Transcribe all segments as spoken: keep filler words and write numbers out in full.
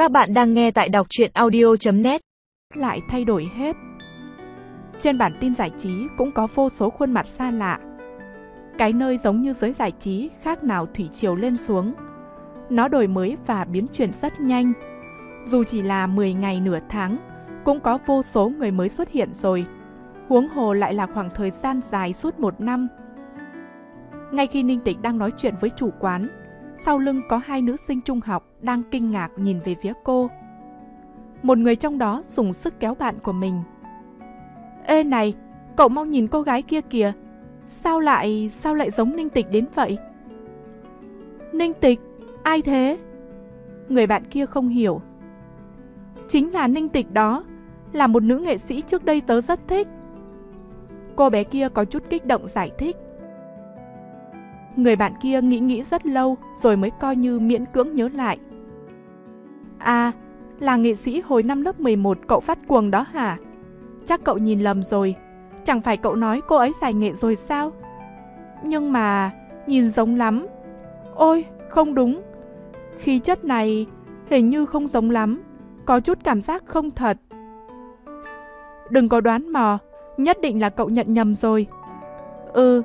Các bạn đang nghe tại đọc truyện audio chấm net. Lại thay đổi hết. Trên bản tin giải trí cũng có vô số khuôn mặt xa lạ. Cái nơi giống như giới giải trí khác nào thủy triều lên xuống. Nó đổi mới và biến chuyển rất nhanh. Dù chỉ là mười ngày nửa tháng, cũng có vô số người mới xuất hiện rồi. Huống hồ lại là khoảng thời gian dài suốt một năm. Ngay khi Ninh Tịch đang nói chuyện với chủ quán, sau lưng có hai nữ sinh trung học đang kinh ngạc nhìn về phía cô. Một người trong đó dùng sức kéo bạn của mình. Ê này, cậu mau nhìn cô gái kia kìa. Sao lại, sao lại giống Ninh Tịch đến vậy? Ninh Tịch? Ai thế? Người bạn kia không hiểu. Chính là Ninh Tịch đó, là một nữ nghệ sĩ trước đây tớ rất thích. Cô bé kia có chút kích động giải thích. Người bạn kia nghĩ nghĩ rất lâu rồi mới coi như miễn cưỡng nhớ lại. À, là nghệ sĩ hồi năm lớp mười một cậu phát cuồng đó hả? Chắc cậu nhìn lầm rồi. Chẳng phải cậu nói cô ấy giải nghệ rồi sao? Nhưng mà nhìn giống lắm. Ôi, không đúng. Khí chất này hình như không giống lắm. Có chút cảm giác không thật. Đừng có đoán mò. Nhất định là cậu nhận nhầm rồi. Ừ.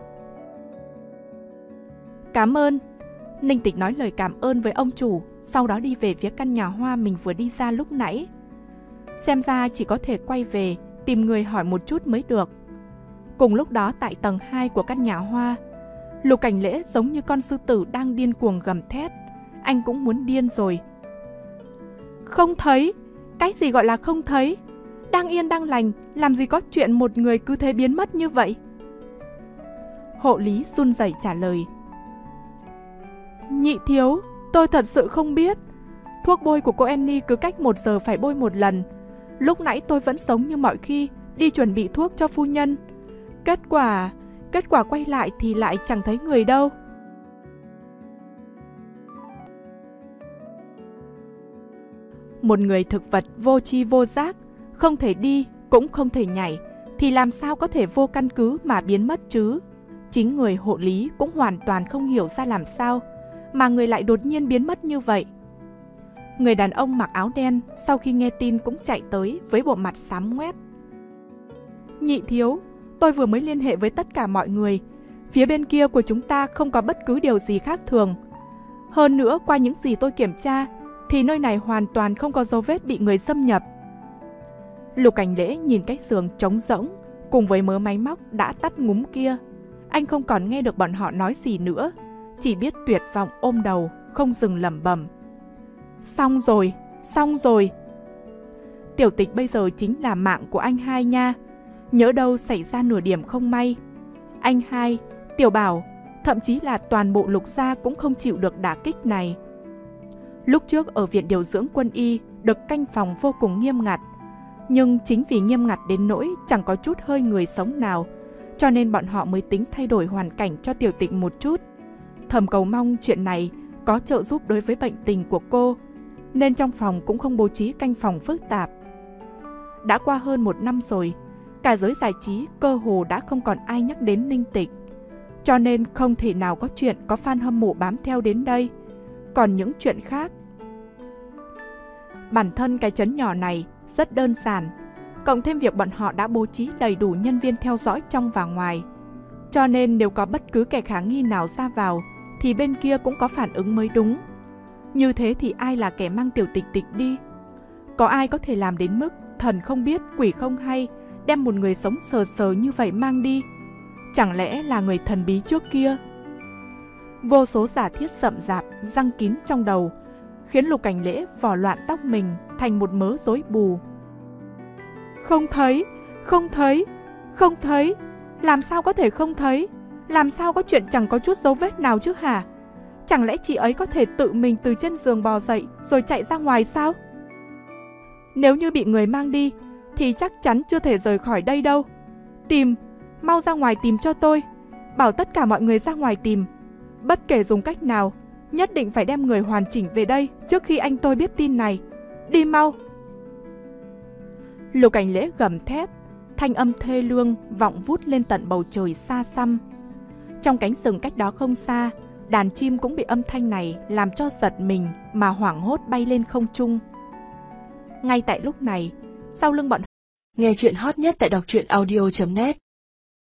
Cảm ơn. Ninh Tịch nói lời cảm ơn với ông chủ, sau đó đi về phía căn nhà hoa mình vừa đi ra lúc nãy. Xem ra chỉ có thể quay về tìm người hỏi một chút mới được. Cùng lúc đó tại tầng hai của căn nhà hoa, Lục Cảnh Lễ giống như con sư tử đang điên cuồng gầm thét. Anh cũng muốn điên rồi. Không thấy? Cái gì gọi là không thấy? Đang yên đang lành, làm gì có chuyện một người cứ thế biến mất như vậy? Hộ lý run rẩy trả lời. Nhị thiếu, tôi thật sự không biết. Thuốc bôi của cô Annie cứ cách một giờ phải bôi một lần. Lúc nãy tôi vẫn sống như mọi khi, đi chuẩn bị thuốc cho phu nhân. Kết quả, kết quả quay lại thì lại chẳng thấy người đâu. Một người thực vật vô tri vô giác, không thể đi, cũng không thể nhảy, thì làm sao có thể vô căn cứ mà biến mất chứ? Chính người hộ lý cũng hoàn toàn không hiểu ra làm sao mà người lại đột nhiên biến mất như vậy. Người đàn ông mặc áo đen sau khi nghe tin cũng chạy tới với bộ mặt xám ngoét. Nhị thiếu, tôi vừa mới liên hệ với tất cả mọi người. Phía bên kia của chúng ta không có bất cứ điều gì khác thường. Hơn nữa, qua những gì tôi kiểm tra, thì nơi này hoàn toàn không có dấu vết bị người xâm nhập. Lục Cảnh Lễ nhìn cái giường trống rỗng cùng với mớ máy móc đã tắt ngúm kia. Anh không còn nghe được bọn họ nói gì nữa, chỉ biết tuyệt vọng ôm đầu, không dừng lẩm bẩm. Xong rồi, xong rồi. Tiểu Tịch bây giờ chính là mạng của anh hai nha. Nhỡ đâu xảy ra nửa điểm không may, anh hai, Tiểu Bảo, thậm chí là toàn bộ Lục gia cũng không chịu được đả kích này. Lúc trước ở viện điều dưỡng quân y được canh phòng vô cùng nghiêm ngặt. Nhưng chính vì nghiêm ngặt đến nỗi chẳng có chút hơi người sống nào, cho nên bọn họ mới tính thay đổi hoàn cảnh cho Tiểu Tịch một chút. Thầm cầu mong chuyện này có trợ giúp đối với bệnh tình của cô, nên trong phòng cũng không bố trí canh phòng phức tạp. Đã qua hơn một năm rồi, cả giới giải trí cơ hồ đã không còn ai nhắc đến Ninh Tịch, cho nên không thể nào có chuyện có fan hâm mộ bám theo đến đây. Còn những chuyện khác, bản thân cái trấn nhỏ này rất đơn giản, cộng thêm việc bọn họ đã bố trí đầy đủ nhân viên theo dõi trong và ngoài, cho nên nếu có bất cứ kẻ khả nghi nào ra vào thì bên kia cũng có phản ứng mới đúng. Như thế thì ai là kẻ mang Tiểu Tịch Tịch đi? Có ai có thể làm đến mức thần không biết quỷ không hay đem một người sống sờ sờ như vậy mang đi? Chẳng lẽ là người thần bí trước kia? Vô số giả thiết rậm rạp răng kín trong đầu, khiến Lục Cảnh Lễ vò loạn tóc mình thành một mớ rối bù. Không thấy, không thấy, không thấy. Làm sao có thể không thấy? Làm sao có chuyện chẳng có chút dấu vết nào chứ hả? Chẳng lẽ chị ấy có thể tự mình từ trên giường bò dậy rồi chạy ra ngoài sao? Nếu như bị người mang đi thì chắc chắn chưa thể rời khỏi đây đâu. Tìm, mau ra ngoài tìm cho tôi. Bảo tất cả mọi người ra ngoài tìm. Bất kể dùng cách nào, nhất định phải đem người hoàn chỉnh về đây trước khi anh tôi biết tin này. Đi mau. Lục Cảnh Lễ gầm thét, thanh âm thê lương vọng vút lên tận bầu trời xa xăm. Trong cánh rừng cách đó không xa, đàn chim cũng bị âm thanh này làm cho giật mình mà hoảng hốt bay lên không trung. Ngay tại lúc này, sau lưng bọn Nghe chuyện hot nhất tại đọc truyện audio chấm net